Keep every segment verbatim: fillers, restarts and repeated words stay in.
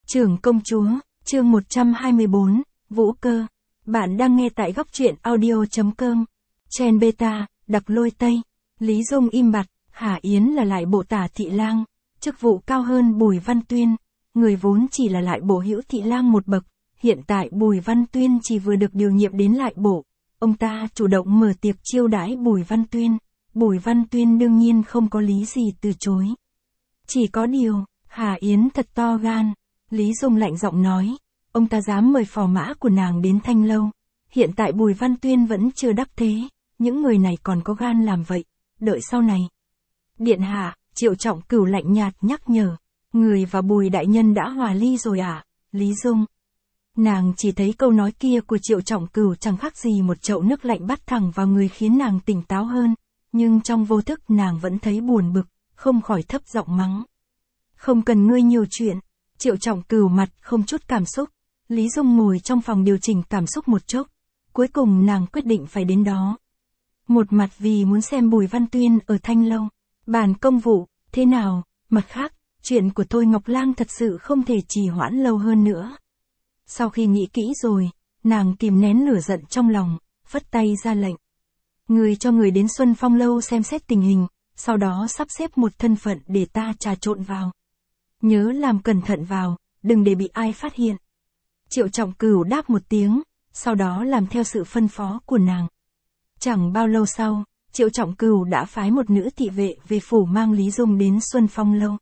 Trưởng công chúa, chương một trăm hai mươi bốn, Vũ Cơ. Bạn đang nghe tại góc truyện audio chấm com. Chen beta, đặc lôi Tây. Lý Dung im bặt, Hà Yến là lại bộ tả thị lang, chức vụ cao hơn Bùi Văn Tuyên. Người vốn chỉ là lại bộ hữu thị lang một bậc, hiện tại Bùi Văn Tuyên chỉ vừa được điều nhiệm đến lại bộ. Ông ta chủ động mở tiệc chiêu đãi Bùi Văn Tuyên. Bùi Văn Tuyên đương nhiên không có lý gì từ chối. Chỉ có điều, Hà Yến thật to gan. Lý Dung lạnh giọng nói, ông ta dám mời phò mã của nàng đến Thanh Lâu. Hiện tại Bùi Văn Tuyên vẫn chưa đắc thế, những người này còn có gan làm vậy, đợi sau này. Điện hạ, Triệu Trọng Cửu lạnh nhạt nhắc nhở, người và Bùi đại nhân đã hòa ly rồi à, Lý Dung. Nàng chỉ thấy câu nói kia của Triệu Trọng Cửu chẳng khác gì một chậu nước lạnh bắt thẳng vào người khiến nàng tỉnh táo hơn, nhưng trong vô thức nàng vẫn thấy buồn bực, không khỏi thấp giọng mắng. Không cần ngươi nhiều chuyện. Triệu Trọng Cửu mặt không chút cảm xúc, Lý Dung ngồi trong phòng điều chỉnh cảm xúc một chốc, cuối cùng nàng quyết định phải đến đó. Một mặt vì muốn xem Bùi Văn Tuyên ở Thanh Lâu, bàn công vụ, thế nào, mặt khác, chuyện của Thôi Ngọc Lang thật sự không thể trì hoãn lâu hơn nữa. Sau khi nghĩ kỹ rồi, nàng kìm nén lửa giận trong lòng, phất tay ra lệnh. Người cho người đến Xuân Phong Lâu xem xét tình hình, sau đó sắp xếp một thân phận để ta trà trộn vào. Nhớ làm cẩn thận vào, đừng để bị ai phát hiện. Triệu Trọng Cửu đáp một tiếng, sau đó làm theo sự phân phó của nàng. Chẳng bao lâu sau, Triệu Trọng Cửu đã phái một nữ thị vệ về phủ mang Lý Dung đến Xuân Phong Lâu.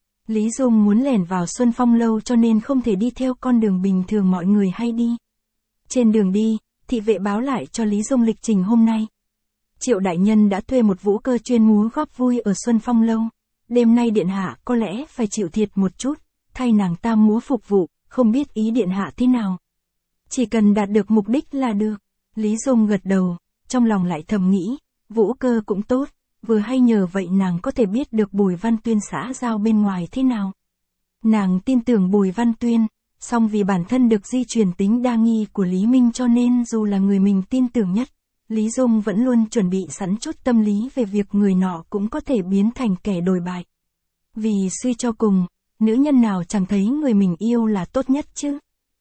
Lý Dung muốn lẻn vào Xuân Phong Lâu cho nên không thể đi theo con đường bình thường mọi người hay đi. Trên đường đi, thị vệ báo lại cho Lý Dung lịch trình hôm nay. Triệu đại nhân đã thuê một vũ cơ chuyên múa góp vui ở Xuân Phong Lâu. Đêm nay điện hạ có lẽ phải chịu thiệt một chút, thay nàng ta múa phục vụ, không biết ý điện hạ thế nào. Chỉ cần đạt được mục đích là được. Lý Dung gật đầu, trong lòng lại thầm nghĩ, vũ cơ cũng tốt, vừa hay nhờ vậy nàng có thể biết được Bùi Văn Tuyên xã giao bên ngoài thế nào. Nàng tin tưởng Bùi Văn Tuyên, song vì bản thân được di truyền tính đa nghi của Lý Minh cho nên dù là người mình tin tưởng nhất, Lý Dung vẫn luôn chuẩn bị sẵn chút tâm lý về việc người nọ cũng có thể biến thành kẻ đồi bại. Vì suy cho cùng, nữ nhân nào chẳng thấy người mình yêu là tốt nhất chứ.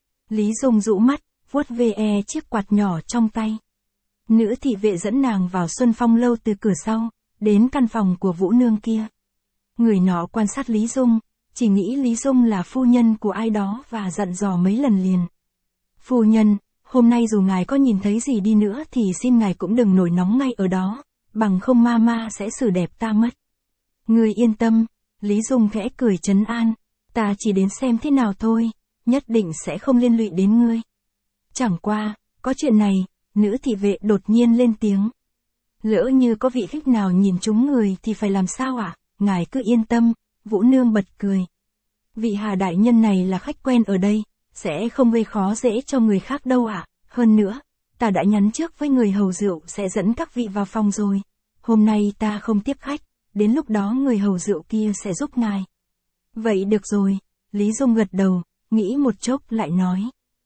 Lý Dung rũ mắt, vuốt ve chiếc quạt nhỏ trong tay. Nữ thị vệ dẫn nàng vào Xuân Phong Lâu từ cửa sau, đến căn phòng của Vũ Nương kia. Người nọ quan sát Lý Dung, chỉ nghĩ Lý Dung là phu nhân của ai đó và dặn dò mấy lần liền. Phu nhân, hôm nay dù ngài có nhìn thấy gì đi nữa thì xin ngài cũng đừng nổi nóng ngay ở đó, bằng không ma ma sẽ xử đẹp ta mất. Ngươi yên tâm, Lý Dung khẽ cười trấn an, ta chỉ đến xem thế nào thôi, nhất định sẽ không liên lụy đến ngươi. Chẳng qua, có chuyện này, nữ thị vệ đột nhiên lên tiếng. Lỡ như có vị khách nào nhìn trúng người thì phải làm sao ạ? À? Ngài cứ yên tâm, Vũ Nương bật cười. Vị Hà đại nhân này là khách quen ở đây, sẽ không gây khó dễ cho người khác đâu ạ. À? Hơn nữa, ta đã nhắn trước với người hầu rượu sẽ dẫn các vị vào phòng rồi. Hôm nay ta không tiếp khách, đến lúc đó người hầu rượu kia sẽ giúp ngài. Vậy được rồi, Lý Dung gật đầu, nghĩ một chốc lại nói.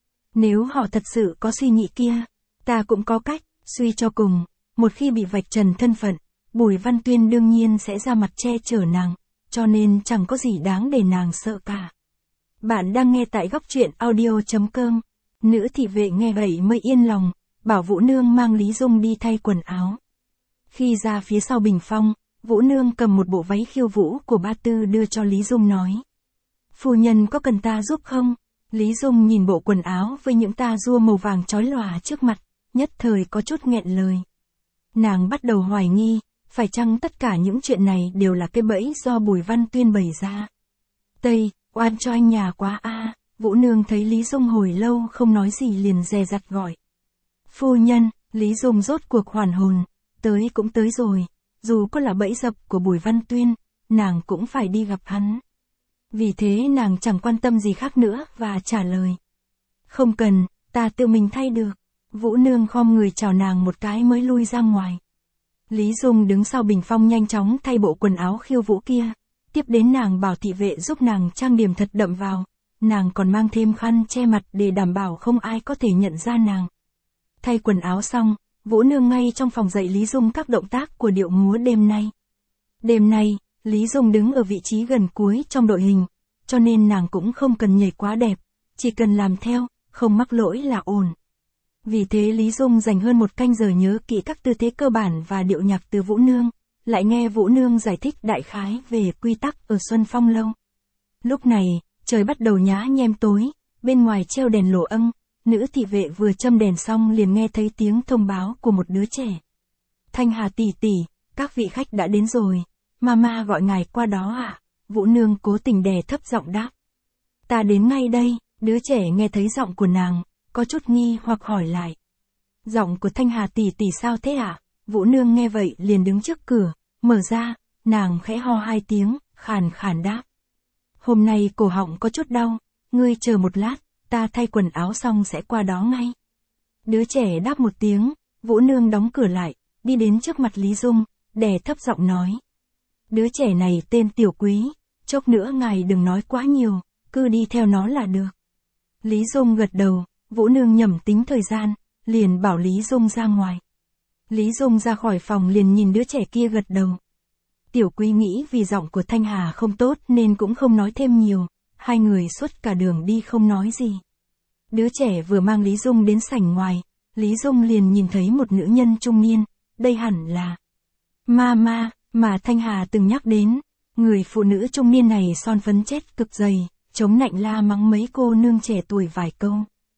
Nếu họ thật sự có suy nghĩ kia, ta cũng có cách, suy cho cùng, một khi bị vạch trần thân phận, Bùi Văn Tuyên đương nhiên sẽ ra mặt che chở nàng, cho nên chẳng có gì đáng để nàng sợ cả. Bạn đang nghe tại góc truyện audio chấm com. Nữ thị vệ nghe vậy mới yên lòng, bảo Vũ Nương mang Lý Dung đi thay quần áo. Khi ra phía sau bình phong, Vũ Nương cầm một bộ váy khiêu vũ của Ba Tư đưa cho Lý Dung nói. Phu nhân có cần ta giúp không? Lý Dung nhìn bộ quần áo với những tà rua màu vàng chói lòa trước mặt, nhất thời có chút nghẹn lời. Nàng bắt đầu hoài nghi, phải chăng tất cả những chuyện này đều là cái bẫy do Bùi Văn Tuyên bày ra. Tây, oan cho anh nhà quá a. À. Vũ Nương thấy Lý Dung hồi lâu không nói gì liền dè dặt gọi. Phu nhân, Lý Dung rốt cuộc hoàn hồn, tới cũng tới rồi, dù có là bẫy dập của Bùi Văn Tuyên, nàng cũng phải đi gặp hắn. Vì thế nàng chẳng quan tâm gì khác nữa và trả lời. Không cần, ta tự mình thay được. Vũ Nương khom người chào nàng một cái mới lui ra ngoài. Lý Dung đứng sau bình phong nhanh chóng thay bộ quần áo khiêu vũ kia, tiếp đến nàng bảo thị vệ giúp nàng trang điểm thật đậm vào. Nàng còn mang thêm khăn che mặt để đảm bảo không ai có thể nhận ra nàng. Thay quần áo xong, Vũ Nương ngay trong phòng dạy Lý Dung các động tác của điệu múa đêm nay. Đêm nay, Lý Dung đứng ở vị trí gần cuối trong đội hình, cho nên nàng cũng không cần nhảy quá đẹp, chỉ cần làm theo, không mắc lỗi là ổn. Vì thế Lý Dung dành hơn một canh giờ nhớ kỹ các tư thế cơ bản và điệu nhạc từ Vũ Nương, lại nghe Vũ Nương giải thích đại khái về quy tắc ở Xuân Phong Lâu. Lúc này, trời bắt đầu nhá nhem tối, bên ngoài treo đèn lổ âng, nữ thị vệ vừa châm đèn xong liền nghe thấy tiếng thông báo của một đứa trẻ. Thanh Hà tỷ tỷ, các vị khách đã đến rồi, mama gọi ngài qua đó ạ. À? Vũ Nương cố tình đè thấp giọng đáp. Ta đến ngay đây, đứa trẻ nghe thấy giọng của nàng, có chút nghi hoặc hỏi lại. Giọng của Thanh Hà tỷ tỷ sao thế ạ? À? Vũ Nương nghe vậy liền đứng trước cửa, mở ra, nàng khẽ ho hai tiếng, khàn khàn đáp. Hôm nay cổ họng có chút đau, ngươi chờ một lát, ta thay quần áo xong sẽ qua đó ngay. Đứa trẻ đáp một tiếng, Vũ Nương đóng cửa lại, đi đến trước mặt Lý Dung, đè thấp giọng nói. Đứa trẻ này tên Tiểu Quý, chốc nữa ngài đừng nói quá nhiều, cứ đi theo nó là được. Lý Dung gật đầu, Vũ Nương nhẩm tính thời gian, liền bảo Lý Dung ra ngoài. Lý Dung ra khỏi phòng liền nhìn đứa trẻ kia gật đầu. Tiểu Quý nghĩ vì giọng của Thanh Hà không tốt nên cũng không nói thêm nhiều, hai người suốt cả đường đi không nói gì. Đứa trẻ vừa mang Lý Dung đến sảnh ngoài, Lý Dung liền nhìn thấy một nữ nhân trung niên, đây hẳn là Mama mà Thanh Hà từng nhắc đến. Người phụ nữ trung niên này son phấn chết cực dày, chống nạnh la mắng mấy cô nương trẻ tuổi vài câu.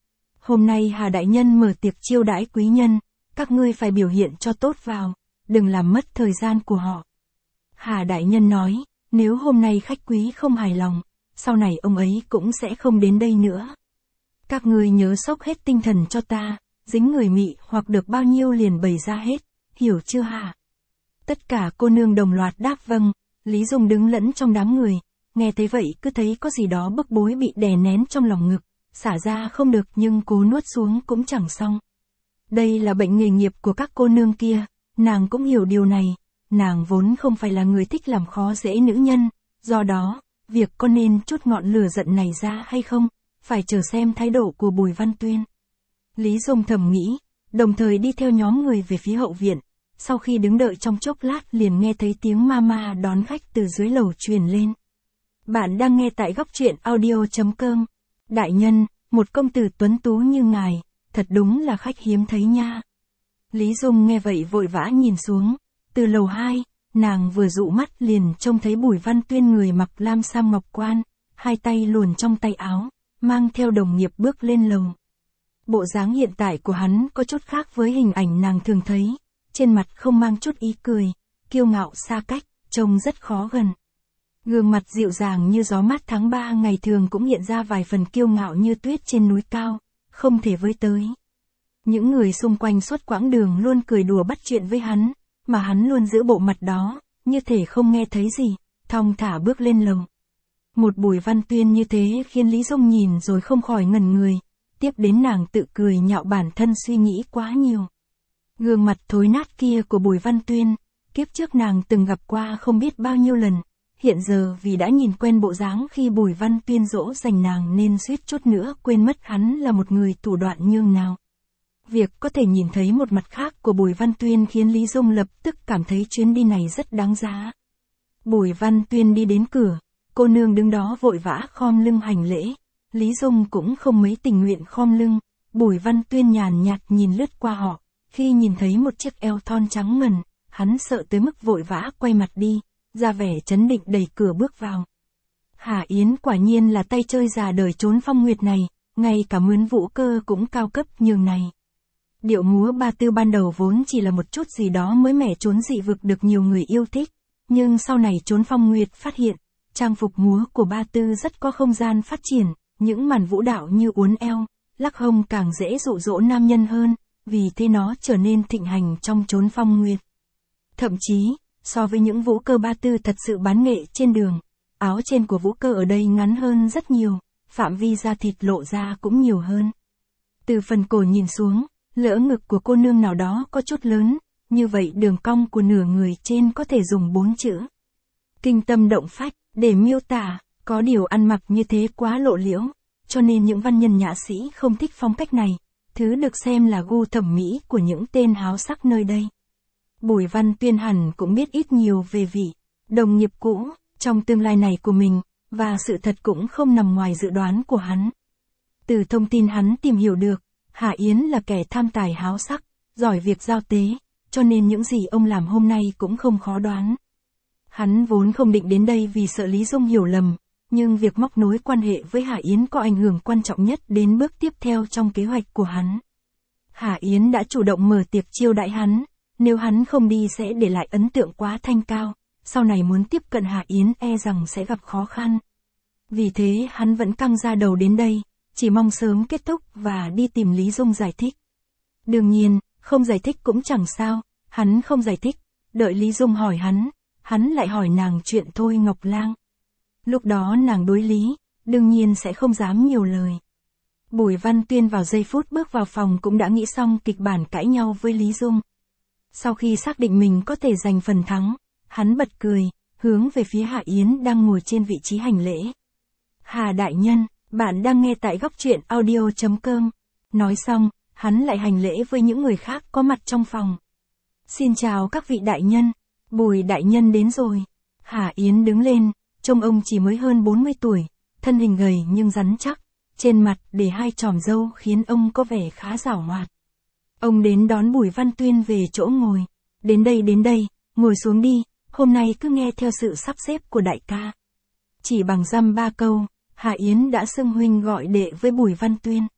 Hôm nay Hà đại nhân mở tiệc chiêu đãi quý nhân, các ngươi phải biểu hiện cho tốt vào, đừng làm mất thời gian của họ. Hà đại nhân nói, nếu hôm nay khách quý không hài lòng, sau này ông ấy cũng sẽ không đến đây nữa. Các ngươi nhớ xốc hết tinh thần cho ta, dính người mị hoặc được bao nhiêu liền bày ra hết, hiểu chưa hả? Tất cả cô nương đồng loạt đáp vâng. Lý Dung đứng lẫn trong đám người, nghe thấy vậy cứ thấy có gì đó bức bối bị đè nén trong lòng ngực, xả ra không được nhưng cố nuốt xuống cũng chẳng xong. Đây là bệnh nghề nghiệp của các cô nương kia, nàng cũng hiểu điều này, nàng vốn không phải là người thích làm khó dễ nữ nhân, do đó, việc có nên chút ngọn lửa giận này ra hay không, phải chờ xem thái độ của Bùi Văn Tuyên. Lý Dung thầm nghĩ, đồng thời đi theo nhóm người về phía hậu viện. Sau khi đứng đợi trong chốc lát liền nghe thấy tiếng mama đón khách từ dưới lầu truyền lên. Bạn đang nghe tại góc truyện audio chấm com. Đại nhân, một công tử tuấn tú như ngài, thật đúng là khách hiếm thấy nha. Lý Dung nghe vậy vội vã nhìn xuống, từ lầu hai, nàng vừa dụ mắt liền trông thấy Bùi Văn Tuyên người mặc lam sam ngọc quan, hai tay luồn trong tay áo, mang theo đồng nghiệp bước lên lầu. Bộ dáng hiện tại của hắn có chút khác với hình ảnh nàng thường thấy. Trên mặt không mang chút ý cười, kiêu ngạo xa cách, trông rất khó gần. Gương mặt dịu dàng như gió mát tháng ba ngày thường cũng hiện ra vài phần kiêu ngạo như tuyết trên núi cao, không thể với tới. Những người xung quanh suốt quãng đường luôn cười đùa bắt chuyện với hắn, mà hắn luôn giữ bộ mặt đó, như thể không nghe thấy gì, thong thả bước lên lầu. Một Bùi Văn Tuyên như thế khiến Lý Dung nhìn rồi không khỏi ngẩn người, tiếp đến nàng tự cười nhạo bản thân suy nghĩ quá nhiều. Gương mặt thối nát kia của Bùi Văn Tuyên, kiếp trước nàng từng gặp qua không biết bao nhiêu lần, hiện giờ vì đã nhìn quen bộ dáng khi Bùi Văn Tuyên dỗ dành nàng nên suýt chút nữa quên mất hắn là một người thủ đoạn nhường nào. Việc có thể nhìn thấy một mặt khác của Bùi Văn Tuyên khiến Lý Dung lập tức cảm thấy chuyến đi này rất đáng giá. Bùi Văn Tuyên đi đến cửa, cô nương đứng đó vội vã khom lưng hành lễ, Lý Dung cũng không mấy tình nguyện khom lưng, Bùi Văn Tuyên nhàn nhạt nhìn lướt qua họ. Khi nhìn thấy một chiếc eo thon trắng ngần, hắn sợ tới mức vội vã quay mặt đi, ra vẻ chấn định đẩy cửa bước vào. Hà Yến quả nhiên là tay chơi già đời trốn phong nguyệt này, ngay cả mướn vũ cơ cũng cao cấp nhường này. Điệu múa ba tư ban đầu vốn chỉ là một chút gì đó mới mẻ trốn dị vực được nhiều người yêu thích, nhưng sau này trốn phong nguyệt phát hiện, trang phục múa của ba tư rất có không gian phát triển, những màn vũ đạo như uốn eo, lắc hông càng dễ dụ dỗ nam nhân hơn. Vì thế nó trở nên thịnh hành trong chốn phong nguyệt. Thậm chí, so với những vũ cơ ba tư thật sự bán nghệ trên đường, áo trên của vũ cơ ở đây ngắn hơn rất nhiều, phạm vi da thịt lộ ra cũng nhiều hơn. Từ phần cổ nhìn xuống, lỡ ngực của cô nương nào đó có chút lớn, như vậy đường cong của nửa người trên có thể dùng bốn chữ. Kinh tâm động phách, để miêu tả, có điều ăn mặc như thế quá lộ liễu, cho nên những văn nhân nhã sĩ không thích phong cách này. Thứ được xem là gu thẩm mỹ của những tên háo sắc nơi đây. Bùi Văn Tuyên hẳn cũng biết ít nhiều về vị đồng nghiệp cũ, trong tương lai này của mình, và sự thật cũng không nằm ngoài dự đoán của hắn. Từ thông tin hắn tìm hiểu được, Hà Yến là kẻ tham tài háo sắc, giỏi việc giao tế, cho nên những gì ông làm hôm nay cũng không khó đoán. Hắn vốn không định đến đây vì sợ Lý Dung hiểu lầm, nhưng việc móc nối quan hệ với Hà Yến có ảnh hưởng quan trọng nhất đến bước tiếp theo trong kế hoạch của hắn. Hà Yến đã chủ động mở tiệc chiêu đãi hắn, nếu hắn không đi sẽ để lại ấn tượng quá thanh cao, sau này muốn tiếp cận Hà Yến e rằng sẽ gặp khó khăn. Vì thế hắn vẫn căng ra đầu đến đây, chỉ mong sớm kết thúc và đi tìm Lý Dung giải thích. Đương nhiên, không giải thích cũng chẳng sao, hắn không giải thích, đợi Lý Dung hỏi hắn, hắn lại hỏi nàng chuyện Thôi Ngọc Lang. Lúc đó nàng đối lý, đương nhiên sẽ không dám nhiều lời. Bùi Văn Tuyên vào giây phút bước vào phòng cũng đã nghĩ xong kịch bản cãi nhau với Lý Dung. Sau khi xác định mình có thể giành phần thắng, hắn bật cười, hướng về phía Hà Yến đang ngồi trên vị trí hành lễ. Hà đại nhân, bạn đang nghe tại góc truyện audio chấm com. Nói xong, hắn lại hành lễ với những người khác có mặt trong phòng. Xin chào các vị đại nhân, Bùi đại nhân đến rồi. Hà Yến đứng lên, trông ông chỉ mới hơn bốn mươi tuổi, thân hình gầy nhưng rắn chắc, trên mặt để hai chòm râu khiến ông có vẻ khá giảo hoạt. Ông đến đón Bùi Văn Tuyên về chỗ ngồi. Đến đây đến đây, ngồi xuống đi, hôm nay cứ nghe theo sự sắp xếp của đại ca. Chỉ bằng dăm ba câu, Hà Yến đã xưng huynh gọi đệ với Bùi Văn Tuyên.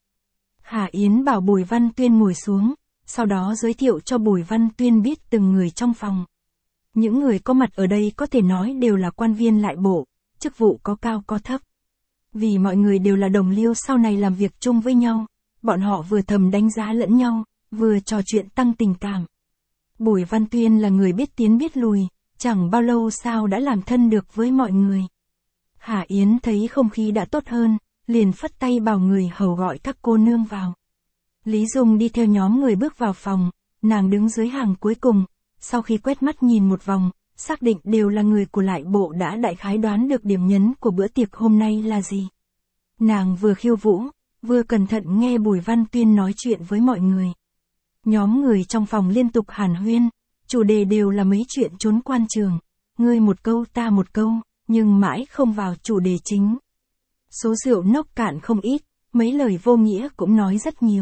Hà Yến bảo Bùi Văn Tuyên ngồi xuống, sau đó giới thiệu cho Bùi Văn Tuyên biết từng người trong phòng. Những người có mặt ở đây có thể nói đều là quan viên lại bộ, chức vụ có cao có thấp. Vì mọi người đều là đồng liêu sau này làm việc chung với nhau, bọn họ vừa thầm đánh giá lẫn nhau, vừa trò chuyện tăng tình cảm. Bùi Văn Tuyên là người biết tiến biết lùi, chẳng bao lâu sau đã làm thân được với mọi người. Hà Yến thấy không khí đã tốt hơn, liền phất tay bảo người hầu gọi các cô nương vào. Lý Dung đi theo nhóm người bước vào phòng, nàng đứng dưới hàng cuối cùng, sau khi quét mắt nhìn một vòng, xác định đều là người của lại bộ đã đại khái đoán được điểm nhấn của bữa tiệc hôm nay là gì. Nàng vừa khiêu vũ, vừa cẩn thận nghe Bùi Văn Tuyên nói chuyện với mọi người. Nhóm người trong phòng liên tục hàn huyên, chủ đề đều là mấy chuyện trốn quan trường, ngươi một câu ta một câu, nhưng mãi không vào chủ đề chính. Số rượu nốc cạn không ít, mấy lời vô nghĩa cũng nói rất nhiều.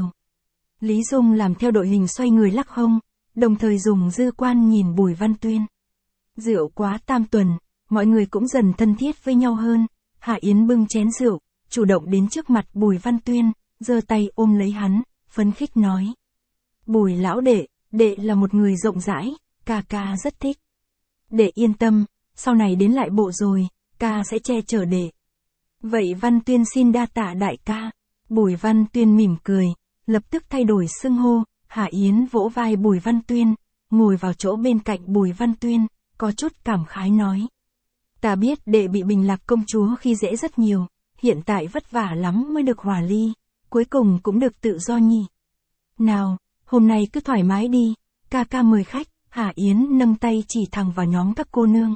Lý Dung làm theo đội hình xoay người lắc hông, đồng thời dùng dư quan nhìn Bùi Văn Tuyên. Rượu quá tam tuần, mọi người cũng dần thân thiết với nhau hơn. Hà Yến bưng chén rượu, chủ động đến trước mặt Bùi Văn Tuyên, giơ tay ôm lấy hắn, phấn khích nói. Bùi lão đệ, đệ là một người rộng rãi, ca ca rất thích. Đệ yên tâm, sau này đến lại bộ rồi, ca sẽ che chở đệ. Vậy Văn Tuyên xin đa tạ đại ca. Bùi Văn Tuyên mỉm cười, lập tức thay đổi xưng hô. Hà Yến vỗ vai Bùi Văn Tuyên, ngồi vào chỗ bên cạnh Bùi Văn Tuyên, có chút cảm khái nói. Ta biết đệ bị Bình Lạc công chúa khi dễ rất nhiều, hiện tại vất vả lắm mới được hòa ly, cuối cùng cũng được tự do nhỉ. Nào, hôm nay cứ thoải mái đi, ca ca mời khách. Hà Yến nâng tay chỉ thẳng vào nhóm các cô nương.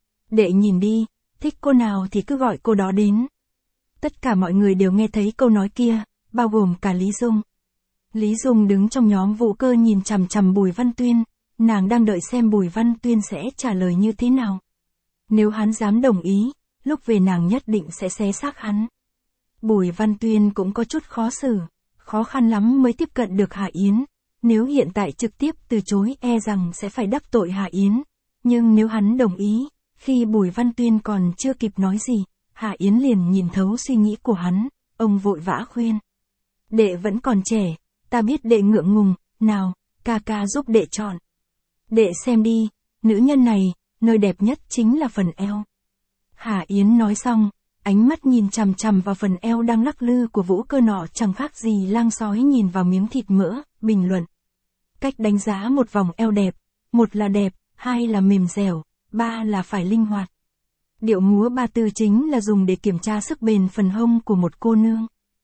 Đệ nhìn đi, thích cô nào thì cứ gọi cô đó đến. Tất cả mọi người đều nghe thấy câu nói kia, bao gồm cả Lý Dung. Lý Dung đứng trong nhóm Vũ Cơ nhìn chằm chằm Bùi Văn Tuyên, nàng đang đợi xem Bùi Văn Tuyên sẽ trả lời như thế nào. Nếu hắn dám đồng ý, lúc về nàng nhất định sẽ xé xác hắn. Bùi Văn Tuyên cũng có chút khó xử, khó khăn lắm mới tiếp cận được Hà Yến. Nếu hiện tại trực tiếp từ chối e rằng sẽ phải đắc tội Hà Yến. Nhưng nếu hắn đồng ý, khi Bùi Văn Tuyên còn chưa kịp nói gì, Hà Yến liền nhìn thấu suy nghĩ của hắn, ông vội vã khuyên. Đệ vẫn còn trẻ, ta biết đệ ngượng ngùng, nào, ca ca giúp đệ chọn. Đệ xem đi, nữ nhân này, nơi đẹp nhất chính là phần eo. Hà Yến nói xong, ánh mắt nhìn chằm chằm vào phần eo đang lắc lư của Vũ Cơ nọ chẳng khác gì lang sói nhìn vào miếng thịt mỡ, bình luận. Cách đánh giá một vòng eo đẹp, một là đẹp, hai là mềm dẻo, ba là phải linh hoạt. Điệu múa ba tư chính là dùng để kiểm tra sức bền phần hông của một cô nương.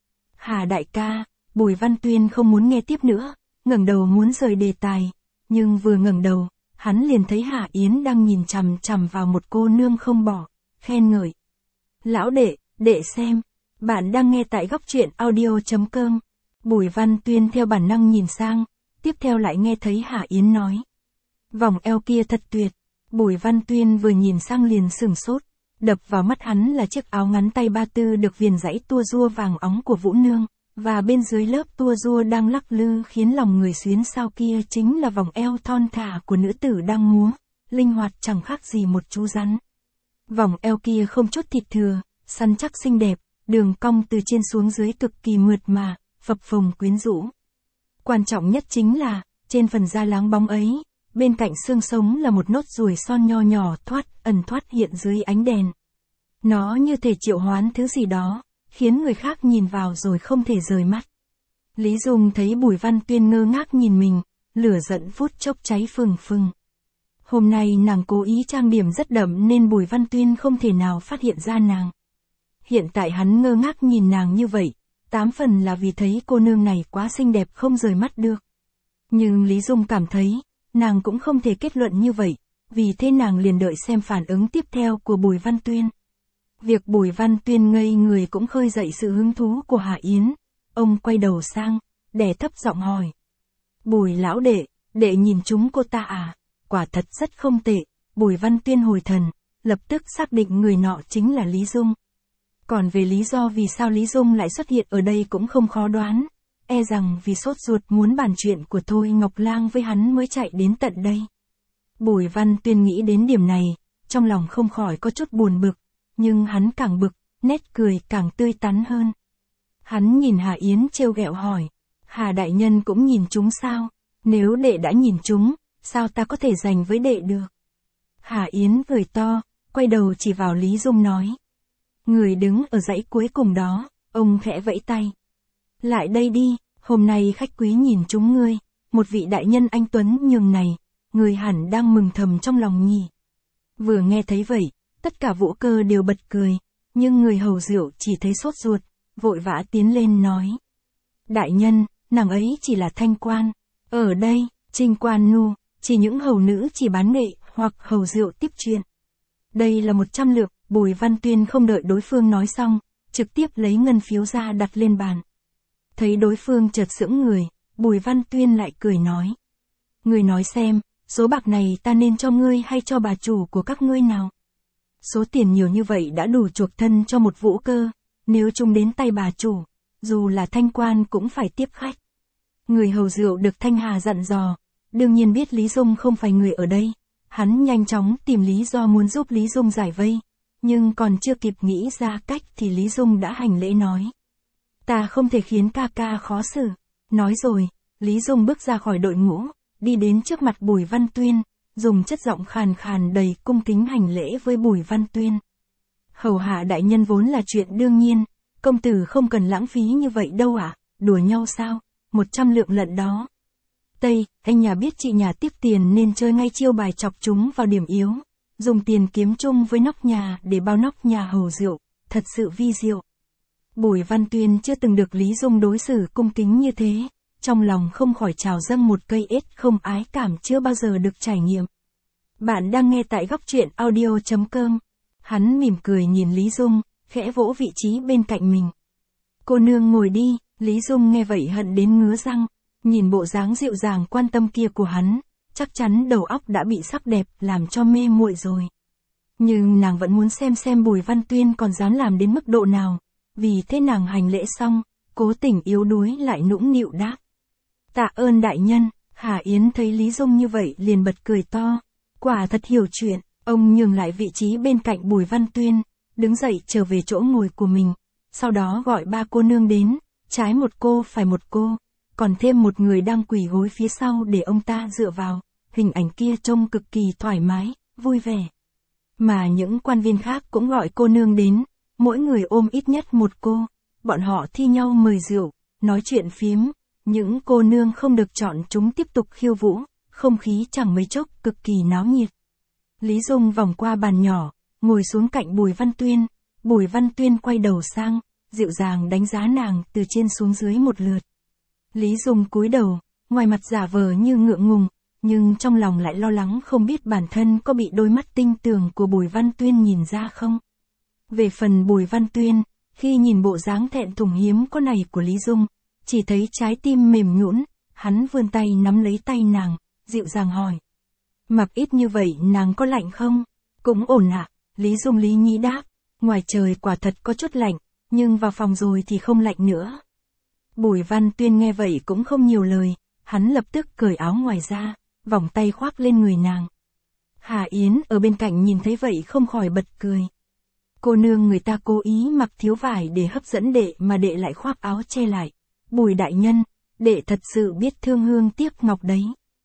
Hà đại ca, Bùi Văn Tuyên không muốn nghe tiếp nữa, ngẩng đầu muốn rời đề tài, nhưng vừa ngẩng đầu, hắn liền thấy Hà Yến đang nhìn chằm chằm vào một cô nương không bỏ, khen ngợi. Lão đệ, đệ xem, bạn đang nghe tại góc truyện audio chấm com. Bùi Văn Tuyên theo bản năng nhìn sang, tiếp theo lại nghe thấy Hà Yến nói. Vòng eo kia thật tuyệt. Bùi Văn Tuyên vừa nhìn sang liền sửng sốt, Đập vào mắt hắn là chiếc áo ngắn tay ba tư được viền dãy tua rua vàng óng của Vũ Nương, và bên dưới lớp tua rua đang lắc lư khiến lòng người xuyến sao kia chính là vòng eo thon thả của nữ tử đang múa, linh hoạt chẳng khác gì một chú rắn. Vòng eo kia không chút thịt thừa, săn chắc xinh đẹp, đường cong từ trên xuống dưới cực kỳ mượt mà, phập phồng quyến rũ. Quan trọng nhất chính là, trên phần da láng bóng ấy, bên cạnh xương sống là một nốt ruồi son nho nhỏ thoát, ẩn thoát hiện dưới ánh đèn. Nó như thể triệu hoán thứ gì đó, khiến người khác nhìn vào rồi không thể rời mắt. Lý Dung thấy Bùi Văn Tuyên ngơ ngác nhìn mình, lửa giận phút chốc cháy phừng phừng. Hôm nay nàng cố ý trang điểm rất đậm nên Bùi Văn Tuyên không thể nào phát hiện ra nàng. Hiện tại hắn ngơ ngác nhìn nàng như vậy, tám phần là vì thấy cô nương này quá xinh đẹp không rời mắt được. Nhưng Lý Dung cảm thấy, nàng cũng không thể kết luận như vậy, vì thế nàng liền đợi xem phản ứng tiếp theo của Bùi Văn Tuyên. Việc Bùi Văn Tuyên ngây người cũng khơi dậy sự hứng thú của Hạ Yến. Ông quay đầu sang, đè thấp giọng hỏi. Bùi lão đệ, đệ nhìn chúng cô ta à? Quả thật rất không tệ. Bùi Văn Tuyên hồi thần, lập tức xác định người nọ chính là Lý Dung. Còn về lý do vì sao Lý Dung lại xuất hiện ở đây cũng không khó đoán. E rằng vì sốt ruột muốn bàn chuyện của Thôi Ngọc Lang với hắn mới chạy đến tận đây. Bùi Văn Tuyên nghĩ đến điểm này, trong lòng không khỏi có chút buồn bực. Nhưng hắn càng bực, nét cười càng tươi tắn hơn. Hắn nhìn Hà Yến trêu ghẹo hỏi. Hà đại nhân cũng nhìn chúng sao? Nếu đệ đã nhìn chúng, sao ta có thể giành với đệ được? Hà Yến cười to, quay đầu chỉ vào Lý Dung nói. Người đứng ở dãy cuối cùng đó, ông khẽ vẫy tay. Lại đây đi, hôm nay khách quý nhìn chúng ngươi, một vị đại nhân anh tuấn nhường này, người hẳn đang mừng thầm trong lòng nhỉ. Vừa nghe thấy vậy, tất cả Vũ Cơ đều bật cười, nhưng người hầu rượu chỉ thấy sốt ruột, vội vã tiến lên nói. Đại nhân, nàng ấy chỉ là thanh quan. Ở đây, Trinh Quan Nu, chỉ những hầu nữ chỉ bán nghệ, hoặc hầu rượu tiếp chuyện. Đây là một trăm lượng, Bùi Văn Tuyên không đợi đối phương nói xong, trực tiếp lấy ngân phiếu ra đặt lên bàn. Thấy đối phương chợt sững người, Bùi Văn Tuyên lại cười nói. Ngươi nói xem, số bạc này ta nên cho ngươi hay cho bà chủ của các ngươi nào? Số tiền nhiều như vậy đã đủ chuộc thân cho một Vũ Cơ, nếu chúng đến tay bà chủ, dù là thanh quan cũng phải tiếp khách. Người hầu rượu được Thanh Hà dặn dò, đương nhiên biết Lý Dung không phải người ở đây, hắn nhanh chóng tìm lý do muốn giúp Lý Dung giải vây, nhưng còn chưa kịp nghĩ ra cách thì Lý Dung đã hành lễ nói. Ta không thể khiến ca ca khó xử. Nói rồi, Lý Dung bước ra khỏi đội ngũ, đi đến trước mặt Bùi Văn Tuyên, dùng chất giọng khàn khàn đầy cung kính hành lễ với Bùi Văn Tuyên. Hầu hạ đại nhân vốn là chuyện đương nhiên, công tử không cần lãng phí như vậy đâu ạ, à? Đùa nhau sao, một trăm lượng lận đó. Tây, anh nhà biết chị nhà tiếp tiền nên chơi ngay chiêu bài chọc chúng vào điểm yếu, dùng tiền kiếm chung với nóc nhà để bao nóc nhà hầu rượu, thật sự vi diệu. Bùi Văn Tuyên chưa từng được Lý Dung đối xử cung kính như thế, trong lòng không khỏi trào dâng một cây ết không ái cảm chưa bao giờ được trải nghiệm. Bạn đang nghe tại góc truyện audio chấm com. Hắn mỉm cười nhìn Lý Dung, khẽ vỗ vị trí bên cạnh mình. Cô nương ngồi đi. Lý Dung nghe vậy hận đến ngứa răng, nhìn bộ dáng dịu dàng quan tâm kia của hắn, chắc chắn đầu óc đã bị sắc đẹp làm cho mê muội rồi. Nhưng nàng vẫn muốn xem xem Bùi Văn Tuyên còn dám làm đến mức độ nào, vì thế nàng hành lễ xong, cố tình yếu đuối lại nũng nịu đáp. Tạ ơn đại nhân. Hà Yến thấy Lý Dung như vậy liền bật cười to, quả thật hiểu chuyện. Ông nhường lại vị trí bên cạnh Bùi Văn Tuyên, đứng dậy trở về chỗ ngồi của mình, sau đó gọi ba cô nương đến, trái một cô phải một cô, còn thêm một người đang quỳ gối phía sau để ông ta dựa vào, hình ảnh kia trông cực kỳ thoải mái, vui vẻ. Mà những quan viên khác cũng gọi cô nương đến, mỗi người ôm ít nhất một cô, bọn họ thi nhau mời rượu, nói chuyện phiếm, những cô nương không được chọn chúng tiếp tục khiêu vũ, không khí chẳng mấy chốc cực kỳ náo nhiệt. Lý Dung vòng qua bàn nhỏ, ngồi xuống cạnh Bùi Văn Tuyên, Bùi Văn Tuyên quay đầu sang, dịu dàng đánh giá nàng từ trên xuống dưới một lượt. Lý Dung cúi đầu, ngoài mặt giả vờ như ngượng ngùng, nhưng trong lòng lại lo lắng không biết bản thân có bị đôi mắt tinh tường của Bùi Văn Tuyên nhìn ra không. Về phần Bùi Văn Tuyên, khi nhìn bộ dáng thẹn thùng hiếm có này của Lý Dung, chỉ thấy trái tim mềm nhũn, hắn vươn tay nắm lấy tay nàng, dịu dàng hỏi. Mặc ít như vậy nàng có lạnh không? Cũng ổn ạ. Lý Dung lý nhí đáp, ngoài trời quả thật có chút lạnh, nhưng vào phòng rồi thì không lạnh nữa. Bùi Văn Tuyên nghe vậy cũng không nhiều lời, hắn lập tức cởi áo ngoài ra, vòng tay khoác lên người nàng. Hà Yến ở bên cạnh nhìn thấy vậy không khỏi bật cười. Cô nương người ta cố ý mặc thiếu vải để hấp dẫn đệ mà đệ lại khoác áo che lại. Bùi đại nhân, đệ thật sự biết thương hương tiếc ngọc đấy.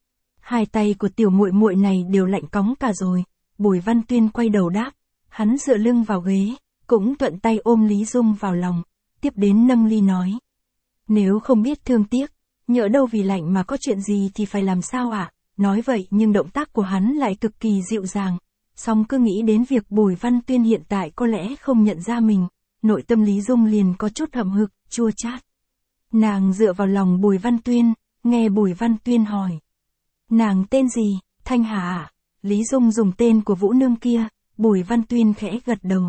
Hai tay của tiểu muội muội này đều lạnh cóng cả rồi. Bùi Văn Tuyên quay đầu đáp, hắn dựa lưng vào ghế, cũng thuận tay ôm Lý Dung vào lòng, tiếp đến nâng ly nói. Nếu không biết thương tiếc, nhỡ đâu vì lạnh mà có chuyện gì thì phải làm sao ạ? À? Nói vậy nhưng động tác của hắn lại cực kỳ dịu dàng. Song cứ nghĩ đến việc Bùi Văn Tuyên hiện tại có lẽ không nhận ra mình, nội tâm Lý Dung liền có chút hậm hực, chua chát. Nàng dựa vào lòng Bùi Văn Tuyên, nghe Bùi Văn Tuyên hỏi. Nàng tên gì, Thanh Hà à? Lý Dung dùng tên của Vũ Nương kia, Bùi Văn Tuyên khẽ gật đầu.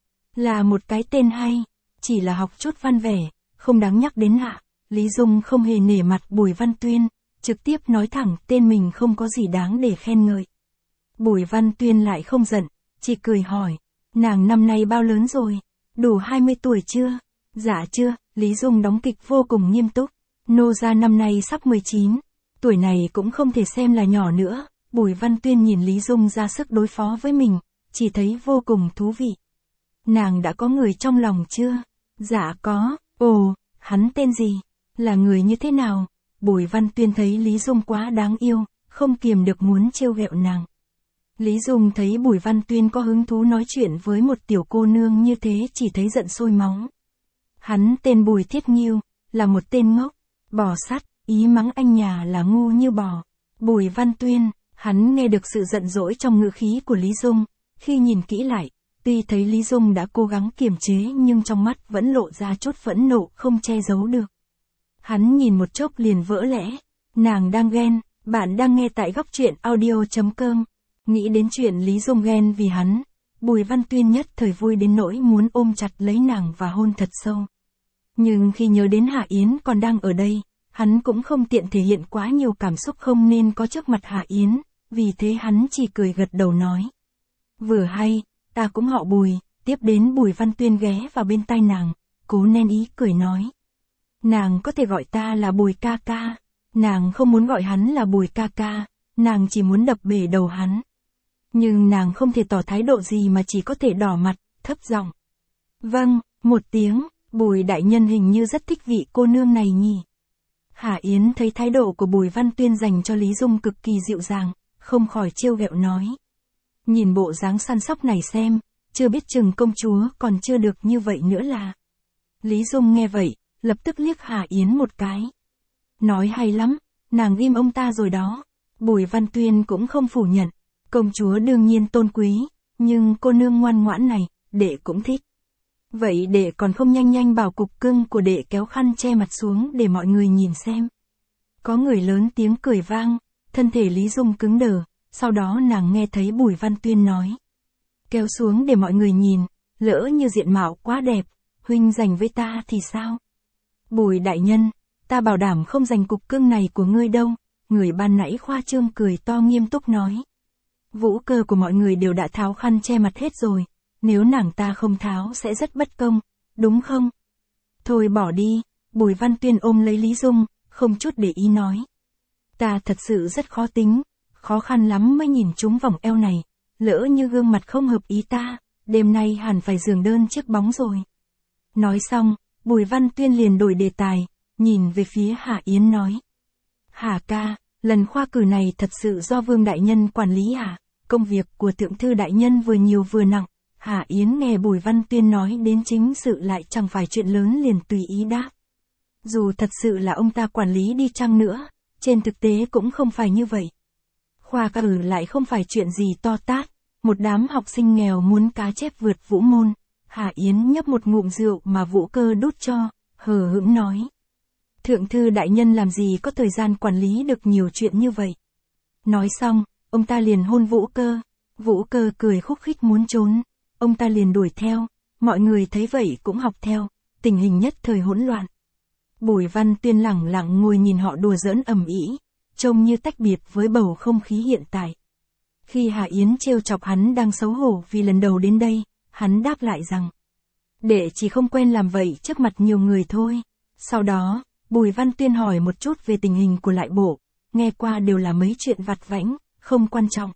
Là một cái tên hay, chỉ là học chút văn vẻ, không đáng nhắc đến ạ. Lý Dung không hề nể mặt Bùi Văn Tuyên, trực tiếp nói thẳng tên mình không có gì đáng để khen ngợi. Bùi Văn Tuyên lại không giận, chỉ cười hỏi, nàng năm nay bao lớn rồi, đủ hai mươi tuổi chưa? Dạ chưa, Lý Dung đóng kịch vô cùng nghiêm túc, nô gia năm nay sắp mười chín, tuổi này cũng không thể xem là nhỏ nữa. Bùi Văn Tuyên nhìn Lý Dung ra sức đối phó với mình, chỉ thấy vô cùng thú vị. Nàng đã có người trong lòng chưa? Dạ có, ồ, hắn tên gì? Là người như thế nào? Bùi Văn Tuyên thấy Lý Dung quá đáng yêu, không kiềm được muốn trêu ghẹo nàng. Lý Dung thấy Bùi Văn Tuyên có hứng thú nói chuyện với một tiểu cô nương như thế chỉ thấy giận sôi máu. Hắn tên Bùi Thiết Nghiêu, là một tên ngốc, bò sắt, ý mắng anh nhà là ngu như bò. Bùi Văn Tuyên, hắn nghe được sự giận dỗi trong ngữ khí của Lý Dung, khi nhìn kỹ lại, tuy thấy Lý Dung đã cố gắng kiềm chế nhưng trong mắt vẫn lộ ra chút phẫn nộ không che giấu được. Hắn nhìn một chốc liền vỡ lẽ, nàng đang ghen, bạn đang nghe tại góc truyện audio chấm com. Nghĩ đến chuyện Lý Dung ghen vì hắn, Bùi Văn Tuyên nhất thời vui đến nỗi muốn ôm chặt lấy nàng và hôn thật sâu. Nhưng khi nhớ đến Hạ Yến còn đang ở đây, hắn cũng không tiện thể hiện quá nhiều cảm xúc không nên có trước mặt Hạ Yến, vì thế hắn chỉ cười gật đầu nói. Vừa hay, ta cũng họ Bùi, tiếp đến Bùi Văn Tuyên ghé vào bên tai nàng, cố nén ý cười nói. Nàng có thể gọi ta là Bùi ca ca, nàng không muốn gọi hắn là Bùi ca ca, nàng chỉ muốn đập bể đầu hắn. Nhưng nàng không thể tỏ thái độ gì mà chỉ có thể đỏ mặt, thấp giọng. Vâng, một tiếng, Bùi đại nhân hình như rất thích vị cô nương này nhỉ. Hạ Yến thấy thái độ của Bùi Văn Tuyên dành cho Lý Dung cực kỳ dịu dàng, không khỏi trêu ghẹo nói. Nhìn bộ dáng săn sóc này xem, chưa biết chừng công chúa còn chưa được như vậy nữa là. Lý Dung nghe vậy, lập tức liếc Hạ Yến một cái. Nói hay lắm, nàng ghim ông ta rồi đó. Bùi Văn Tuyên cũng không phủ nhận, công chúa đương nhiên tôn quý, nhưng cô nương ngoan ngoãn này, đệ cũng thích. Vậy đệ còn không nhanh nhanh bảo cục cưng của đệ kéo khăn che mặt xuống để mọi người nhìn xem. Có người lớn tiếng cười vang, thân thể Lý Dung cứng đờ, sau đó nàng nghe thấy Bùi Văn Tuyên nói. Kéo xuống để mọi người nhìn, lỡ như diện mạo quá đẹp, huynh dành với ta thì sao? Bùi đại nhân, ta bảo đảm không dành cục cưng này của ngươi đâu, người ban nãy khoa trương cười to nghiêm túc nói. Vũ cơ của mọi người đều đã tháo khăn che mặt hết rồi, nếu nàng ta không tháo sẽ rất bất công, đúng không? Thôi bỏ đi, Bùi Văn Tuyên ôm lấy Lý Dung, không chút để ý nói. Ta thật sự rất khó tính, khó khăn lắm mới nhìn trúng vòng eo này, lỡ như gương mặt không hợp ý ta, đêm nay hẳn phải giường đơn chiếc bóng rồi. Nói xong, Bùi Văn Tuyên liền đổi đề tài, nhìn về phía Hạ Yến nói. Hà ca, lần khoa cử này thật sự do Vương Đại Nhân quản lý à? Công việc của Thượng Thư Đại Nhân vừa nhiều vừa nặng. Hạ Yến nghe Bùi Văn Tuyên nói đến chính sự lại chẳng phải chuyện lớn liền tùy ý đáp. Dù thật sự là ông ta quản lý đi chăng nữa, trên thực tế cũng không phải như vậy. Khoa cử lại không phải chuyện gì to tát, một đám học sinh nghèo muốn cá chép vượt vũ môn. Hạ Yến nhấp một ngụm rượu mà Vũ Cơ đút cho, hờ hững nói. Thượng Thư Đại Nhân làm gì có thời gian quản lý được nhiều chuyện như vậy. Nói xong, ông ta liền hôn Vũ Cơ. Vũ Cơ cười khúc khích muốn trốn. Ông ta liền đuổi theo, mọi người thấy vậy cũng học theo, tình hình nhất thời hỗn loạn. Bùi Văn Tuyên lẳng lặng ngồi nhìn họ đùa giỡn ầm ĩ, trông như tách biệt với bầu không khí hiện tại. Khi Hà Yến trêu chọc hắn đang xấu hổ vì lần đầu đến đây, hắn đáp lại rằng, đệ chỉ không quen làm vậy trước mặt nhiều người thôi. Sau đó, Bùi Văn Tuyên hỏi một chút về tình hình của lại bộ, nghe qua đều là mấy chuyện vặt vãnh, không quan trọng.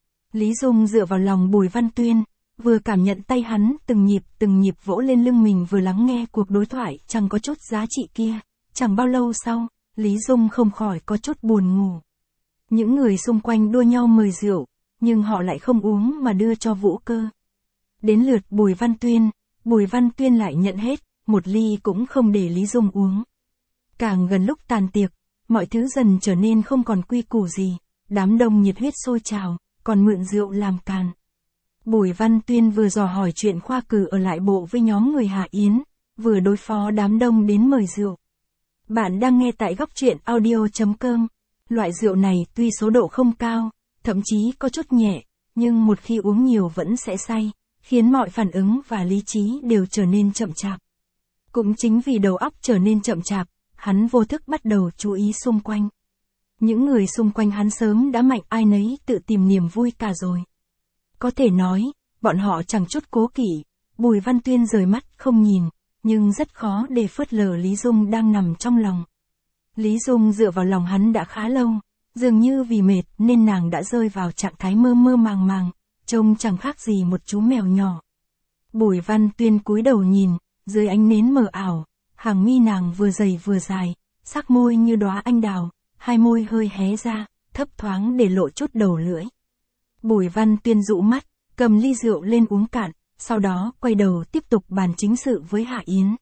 Lý Dung dựa vào lòng Bùi Văn Tuyên, vừa cảm nhận tay hắn từng nhịp từng nhịp vỗ lên lưng mình vừa lắng nghe cuộc đối thoại chẳng có chút giá trị kia. Chẳng bao lâu sau, Lý Dung không khỏi có chút buồn ngủ. Những người xung quanh đua nhau mời rượu, nhưng họ lại không uống mà đưa cho Vũ Cơ. Đến lượt Bùi Văn Tuyên, Bùi Văn Tuyên lại nhận hết, một ly cũng không để Lý Dung uống. Càng gần lúc tàn tiệc, mọi thứ dần trở nên không còn quy củ gì, đám đông nhiệt huyết sôi trào, còn mượn rượu làm càn. Bùi Văn Tuyên vừa dò hỏi chuyện khoa cử ở lại bộ với nhóm người Hà Yến, vừa đối phó đám đông đến mời rượu. Bạn đang nghe tại góc truyện audio chấm com. Loại rượu này tuy số độ không cao, thậm chí có chút nhẹ, nhưng một khi uống nhiều vẫn sẽ say, khiến mọi phản ứng và lý trí đều trở nên chậm chạp. Cũng chính vì đầu óc trở nên chậm chạp, hắn vô thức bắt đầu chú ý xung quanh. Những người xung quanh hắn sớm đã mạnh ai nấy tự tìm niềm vui cả rồi. Có thể nói, bọn họ chẳng chút cố kỵ, Bùi Văn Tuyên rời mắt không nhìn, nhưng rất khó để phớt lờ Lý Dung đang nằm trong lòng. Lý Dung dựa vào lòng hắn đã khá lâu, dường như vì mệt nên nàng đã rơi vào trạng thái mơ mơ màng màng, trông chẳng khác gì một chú mèo nhỏ. Bùi Văn Tuyên cúi đầu nhìn, dưới ánh nến mờ ảo, hàng mi nàng vừa dày vừa dài, sắc môi như đóa anh đào, hai môi hơi hé ra, thấp thoáng để lộ chút đầu lưỡi. Bùi Văn Tuyên dụ mắt, cầm ly rượu lên uống cạn, sau đó quay đầu tiếp tục bàn chính sự với Hà Yến.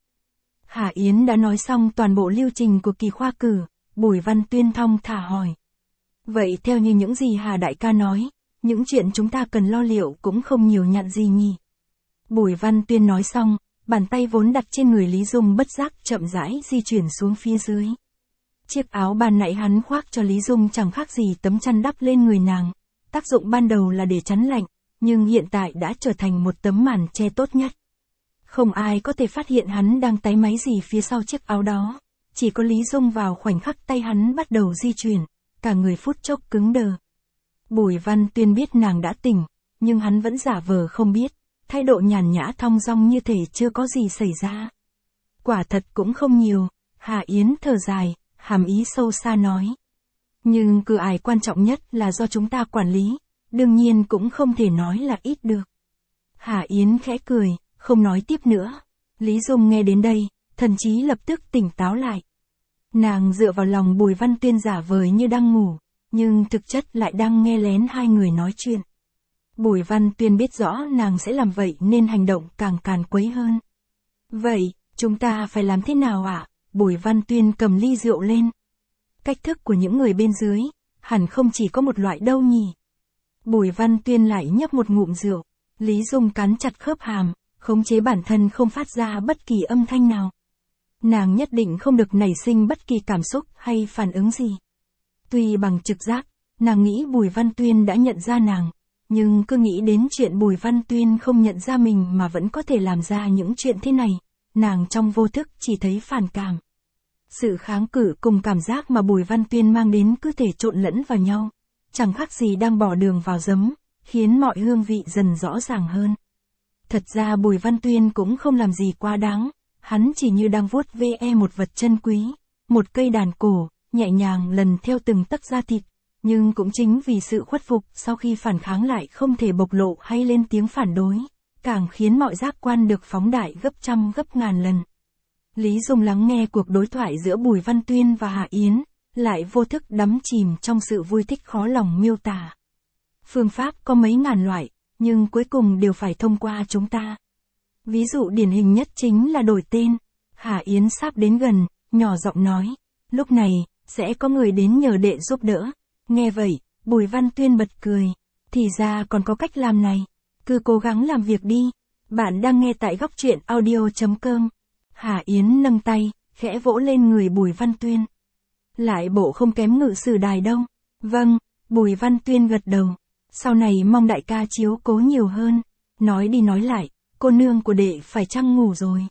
Hà Yến đã nói xong toàn bộ lưu trình của kỳ khoa cử, Bùi Văn Tuyên thong thả hỏi. Vậy theo như những gì Hà đại ca nói, những chuyện chúng ta cần lo liệu cũng không nhiều nhặn gì nhỉ? Bùi Văn Tuyên nói xong, bàn tay vốn đặt trên người Lý Dung bất giác chậm rãi di chuyển xuống phía dưới. Chiếc áo ban nãy hắn khoác cho Lý Dung chẳng khác gì tấm chăn đắp lên người nàng, tác dụng ban đầu là để chắn lạnh, nhưng hiện tại đã trở thành một tấm màn che tốt nhất. Không ai có thể phát hiện hắn đang táy máy gì phía sau chiếc áo đó, chỉ có Lý Dung vào khoảnh khắc tay hắn bắt đầu di chuyển, cả người phút chốc cứng đờ. Bùi Văn Tuyên biết nàng đã tỉnh, nhưng hắn vẫn giả vờ không biết, thái độ nhàn nhã thong dong như thể chưa có gì xảy ra. Quả thật cũng không nhiều, Hà Yến thở dài, hàm ý sâu xa nói. Nhưng cửa ải quan trọng nhất là do chúng ta quản lý, đương nhiên cũng không thể nói là ít được. Hà Yến khẽ cười, không nói tiếp nữa. Lý Dung nghe đến đây, thần trí lập tức tỉnh táo lại. Nàng dựa vào lòng Bùi Văn Tuyên giả vời như đang ngủ, nhưng thực chất lại đang nghe lén hai người nói chuyện. Bùi Văn Tuyên biết rõ nàng sẽ làm vậy nên hành động càng càn quấy hơn. Vậy, chúng ta phải làm thế nào ạ? À? Bùi Văn Tuyên cầm ly rượu lên. Cách thức của những người bên dưới, hẳn không chỉ có một loại đâu nhỉ. Bùi Văn Tuyên lại nhấp một ngụm rượu, Lý Dung cắn chặt khớp hàm, khống chế bản thân không phát ra bất kỳ âm thanh nào. Nàng nhất định không được nảy sinh bất kỳ cảm xúc hay phản ứng gì. Tuy bằng trực giác, nàng nghĩ Bùi Văn Tuyên đã nhận ra nàng, nhưng cứ nghĩ đến chuyện Bùi Văn Tuyên không nhận ra mình mà vẫn có thể làm ra những chuyện thế này, nàng trong vô thức chỉ thấy phản cảm. Sự kháng cự cùng cảm giác mà Bùi Văn Tuyên mang đến cứ thể trộn lẫn vào nhau, chẳng khác gì đang bỏ đường vào giấm, khiến mọi hương vị dần rõ ràng hơn. Thật ra Bùi Văn Tuyên cũng không làm gì quá đáng, hắn chỉ như đang vuốt ve một vật chân quý, một cây đàn cổ, nhẹ nhàng lần theo từng tấc da thịt, nhưng cũng chính vì sự khuất phục sau khi phản kháng lại không thể bộc lộ hay lên tiếng phản đối, càng khiến mọi giác quan được phóng đại gấp trăm gấp ngàn lần. Lý Dung lắng nghe cuộc đối thoại giữa Bùi Văn Tuyên và Hà Yến, lại vô thức đắm chìm trong sự vui thích khó lòng miêu tả. Phương pháp có mấy ngàn loại, nhưng cuối cùng đều phải thông qua chúng ta. Ví dụ điển hình nhất chính là đổi tên. Hà Yến sắp đến gần, nhỏ giọng nói. Lúc này, sẽ có người đến nhờ đệ giúp đỡ. Nghe vậy, Bùi Văn Tuyên bật cười. Thì ra còn có cách làm này. Cứ cố gắng làm việc đi. Bạn đang nghe tại góc truyện audio chấm com. Hà Yến nâng tay, khẽ vỗ lên người Bùi Văn Tuyên. Lại bộ không kém ngự sử đài đâu. Vâng, Bùi Văn Tuyên gật đầu. Sau này mong đại ca chiếu cố nhiều hơn. Nói đi nói lại, cô nương của đệ phải chăng ngủ rồi.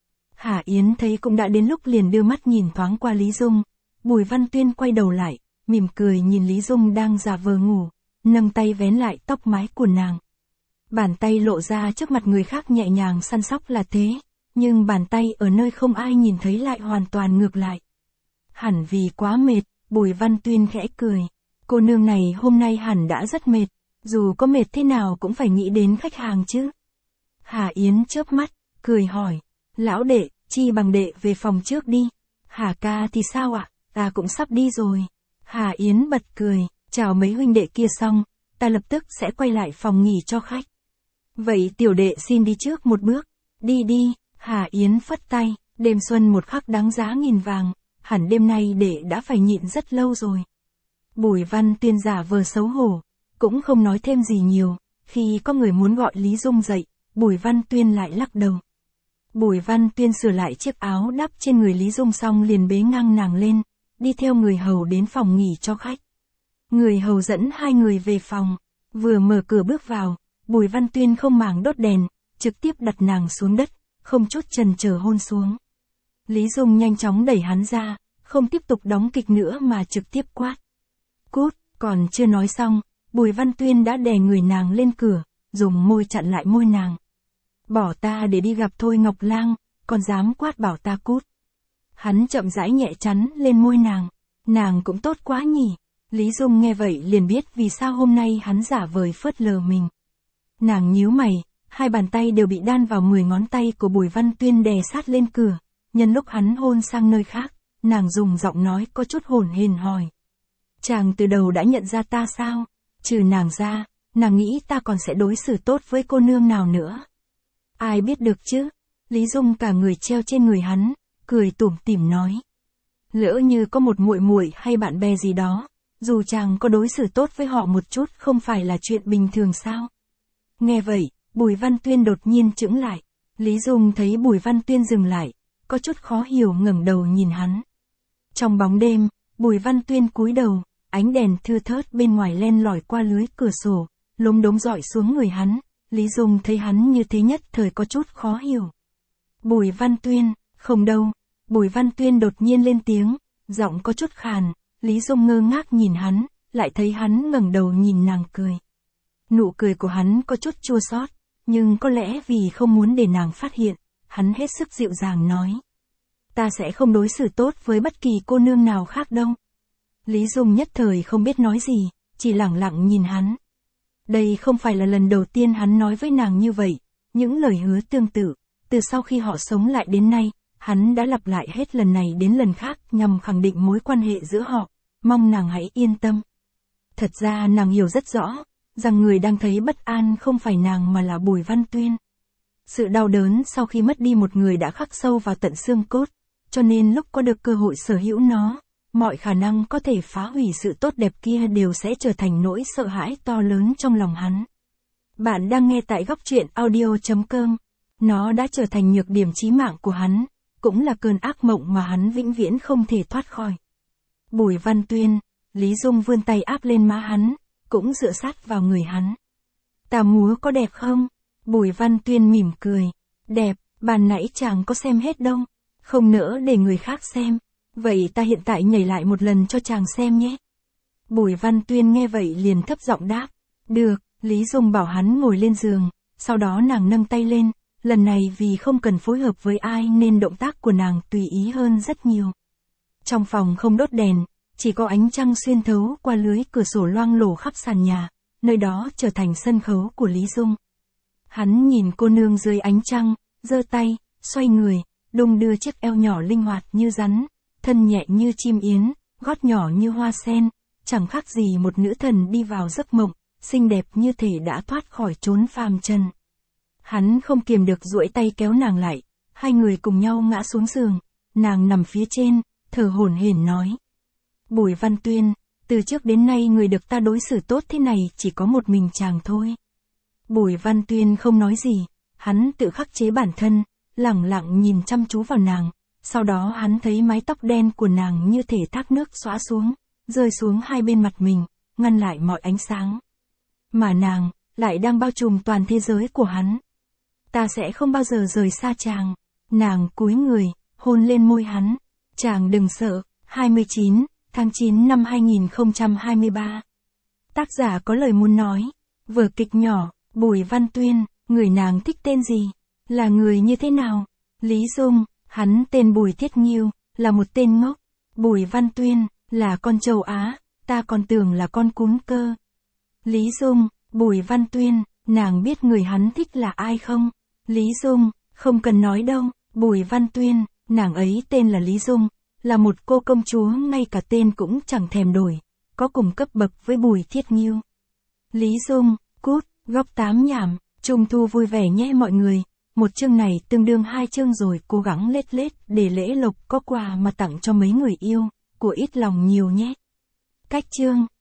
Hà Yến thấy cũng đã đến lúc liền đưa mắt nhìn thoáng qua Lý Dung. Bùi Văn Tuyên quay đầu lại, mỉm cười nhìn Lý Dung đang giả vờ ngủ, nâng tay vén lại tóc mái của nàng. Bàn tay lộ ra trước mặt người khác nhẹ nhàng săn sóc là thế, nhưng bàn tay ở nơi không ai nhìn thấy lại hoàn toàn ngược lại. Hẳn vì quá mệt, Bùi Văn Tuyên khẽ cười. Cô nương này hôm nay hẳn đã rất mệt, dù có mệt thế nào cũng phải nghĩ đến khách hàng chứ. Hà Yến chớp mắt, cười hỏi, lão đệ, chi bằng đệ về phòng trước đi. Hà ca thì sao ạ, ta cũng sắp đi rồi. Hà Yến bật cười, chào mấy huynh đệ kia xong, ta lập tức sẽ quay lại phòng nghỉ cho khách. Vậy tiểu đệ xin đi trước một bước. Đi đi, Hà Yến phất tay, đêm xuân một khắc đáng giá nghìn vàng, hẳn đêm nay đệ đã phải nhịn rất lâu rồi. Bùi Văn Tuyên giả vờ xấu hổ, cũng không nói thêm gì nhiều, khi có người muốn gọi Lý Dung dậy, Bùi Văn Tuyên lại lắc đầu. Bùi Văn Tuyên sửa lại chiếc áo đắp trên người Lý Dung xong liền bế ngang nàng lên, đi theo người hầu đến phòng nghỉ cho khách. Người hầu dẫn hai người về phòng, vừa mở cửa bước vào, Bùi Văn Tuyên không màng đốt đèn, trực tiếp đặt nàng xuống đất, không chút chần chờ hôn xuống. Lý Dung nhanh chóng đẩy hắn ra, không tiếp tục đóng kịch nữa mà trực tiếp quát. Cút, còn chưa nói xong, Bùi Văn Tuyên đã đè người nàng lên cửa, dùng môi chặn lại môi nàng. Bỏ ta để đi gặp Thôi Ngọc Lang, còn dám quát bảo ta cút. Hắn chậm rãi nhẹ chắn lên môi nàng, nàng cũng tốt quá nhỉ. Lý Dung nghe vậy liền biết vì sao hôm nay hắn giả vời phớt lờ mình. Nàng nhíu mày, hai bàn tay đều bị đan vào mười ngón tay của Bùi Văn Tuyên đè sát lên cửa, nhân lúc hắn hôn sang nơi khác, nàng dùng giọng nói có chút hổn hển hỏi. Chàng từ đầu đã nhận ra ta sao? Trừ nàng ra, nàng nghĩ ta còn sẽ đối xử tốt với cô nương nào nữa? Ai biết được chứ? Lý Dung cả người treo trên người hắn, cười tủm tỉm nói. Lỡ như có một muội muội hay bạn bè gì đó, dù chàng có đối xử tốt với họ một chút không phải là chuyện bình thường sao? Nghe vậy, Bùi Văn Tuyên đột nhiên chững lại. Lý Dung thấy Bùi Văn Tuyên dừng lại, có chút khó hiểu ngẩng đầu nhìn hắn. Trong bóng đêm, Bùi Văn Tuyên cúi đầu, ánh đèn thưa thớt bên ngoài len lỏi qua lưới cửa sổ, lốm đốm rọi xuống người hắn. Lý Dung thấy hắn như thế nhất thời có chút khó hiểu. Bùi Văn Tuyên, không đâu. Bùi Văn Tuyên đột nhiên lên tiếng, giọng có chút khàn. Lý Dung ngơ ngác nhìn hắn, lại thấy hắn ngẩng đầu nhìn nàng cười. Nụ cười của hắn có chút chua xót, nhưng có lẽ vì không muốn để nàng phát hiện, hắn hết sức dịu dàng nói. Ta sẽ không đối xử tốt với bất kỳ cô nương nào khác đâu. Lý Dung nhất thời không biết nói gì, chỉ lẳng lặng nhìn hắn. Đây không phải là lần đầu tiên hắn nói với nàng như vậy, những lời hứa tương tự, từ sau khi họ sống lại đến nay, hắn đã lặp lại hết lần này đến lần khác nhằm khẳng định mối quan hệ giữa họ, mong nàng hãy yên tâm. Thật ra nàng hiểu rất rõ, rằng người đang thấy bất an không phải nàng mà là Bùi Văn Tuyên. Sự đau đớn sau khi mất đi một người đã khắc sâu vào tận xương cốt, cho nên lúc có được cơ hội sở hữu nó, mọi khả năng có thể phá hủy sự tốt đẹp kia đều sẽ trở thành nỗi sợ hãi to lớn trong lòng hắn. Bạn đang nghe tại góc truyện audio chấm com. Nó đã trở thành nhược điểm chí mạng của hắn, cũng là cơn ác mộng mà hắn vĩnh viễn không thể thoát khỏi. Bùi Văn Tuyên, Lý Dung vươn tay áp lên má hắn, cũng dựa sát vào người hắn. Ta múa có đẹp không? Bùi Văn Tuyên mỉm cười. Đẹp, bàn nãy chàng có xem hết đâu. Không nỡ để người khác xem. Vậy ta hiện tại nhảy lại một lần cho chàng xem nhé. Bùi Văn Tuyên nghe vậy liền thấp giọng đáp. Được, Lý Dung bảo hắn ngồi lên giường, sau đó nàng nâng tay lên, lần này vì không cần phối hợp với ai nên động tác của nàng tùy ý hơn rất nhiều. Trong phòng không đốt đèn, chỉ có ánh trăng xuyên thấu qua lưới cửa sổ loang lổ khắp sàn nhà, nơi đó trở thành sân khấu của Lý Dung. Hắn nhìn cô nương dưới ánh trăng, giơ tay, xoay người, đung đưa chiếc eo nhỏ linh hoạt như rắn, thân nhẹ như chim yến, gót nhỏ như hoa sen, chẳng khác gì một nữ thần đi vào giấc mộng, xinh đẹp như thể đã thoát khỏi chốn phàm trần. Hắn không kiềm được duỗi tay kéo nàng lại, hai người cùng nhau ngã xuống giường, nàng nằm phía trên, thở hổn hển nói. Bùi Văn Tuyên, từ trước đến nay người được ta đối xử tốt thế này chỉ có một mình chàng thôi. Bùi Văn Tuyên không nói gì, hắn tự khắc chế bản thân, lẳng lặng nhìn chăm chú vào nàng, sau đó hắn thấy mái tóc đen của nàng như thể thác nước xõa xuống, rơi xuống hai bên mặt mình, ngăn lại mọi ánh sáng. Mà nàng, lại đang bao trùm toàn thế giới của hắn. Ta sẽ không bao giờ rời xa chàng. Nàng cúi người, hôn lên môi hắn. Chàng đừng sợ. hai mươi chín tháng chín năm hai nghìn không trăm hai mươi ba. Tác giả có lời muốn nói. Vở kịch nhỏ, Bùi Văn Tuyên, người nàng thích tên gì? Là người như thế nào? Lý Dung, hắn tên Bùi Thiết Nghiêu, là một tên ngốc. Bùi Văn Tuyên, là con trâu Á, ta còn tưởng là con cún cơ. Lý Dung, Bùi Văn Tuyên, nàng biết người hắn thích là ai không? Lý Dung, không cần nói đâu. Bùi Văn Tuyên, nàng ấy tên là Lý Dung, là một cô công chúa ngay cả tên cũng chẳng thèm đổi, có cùng cấp bậc với Bùi Thiết Nghiêu. Lý Dung, cút, góc tám nhảm, Trung thu vui vẻ nhé mọi người. Một chương này tương đương hai chương rồi, cố gắng lết lết để lễ lộc có quà mà tặng cho mấy người yêu, của ít lòng nhiều nhé. Cách chương.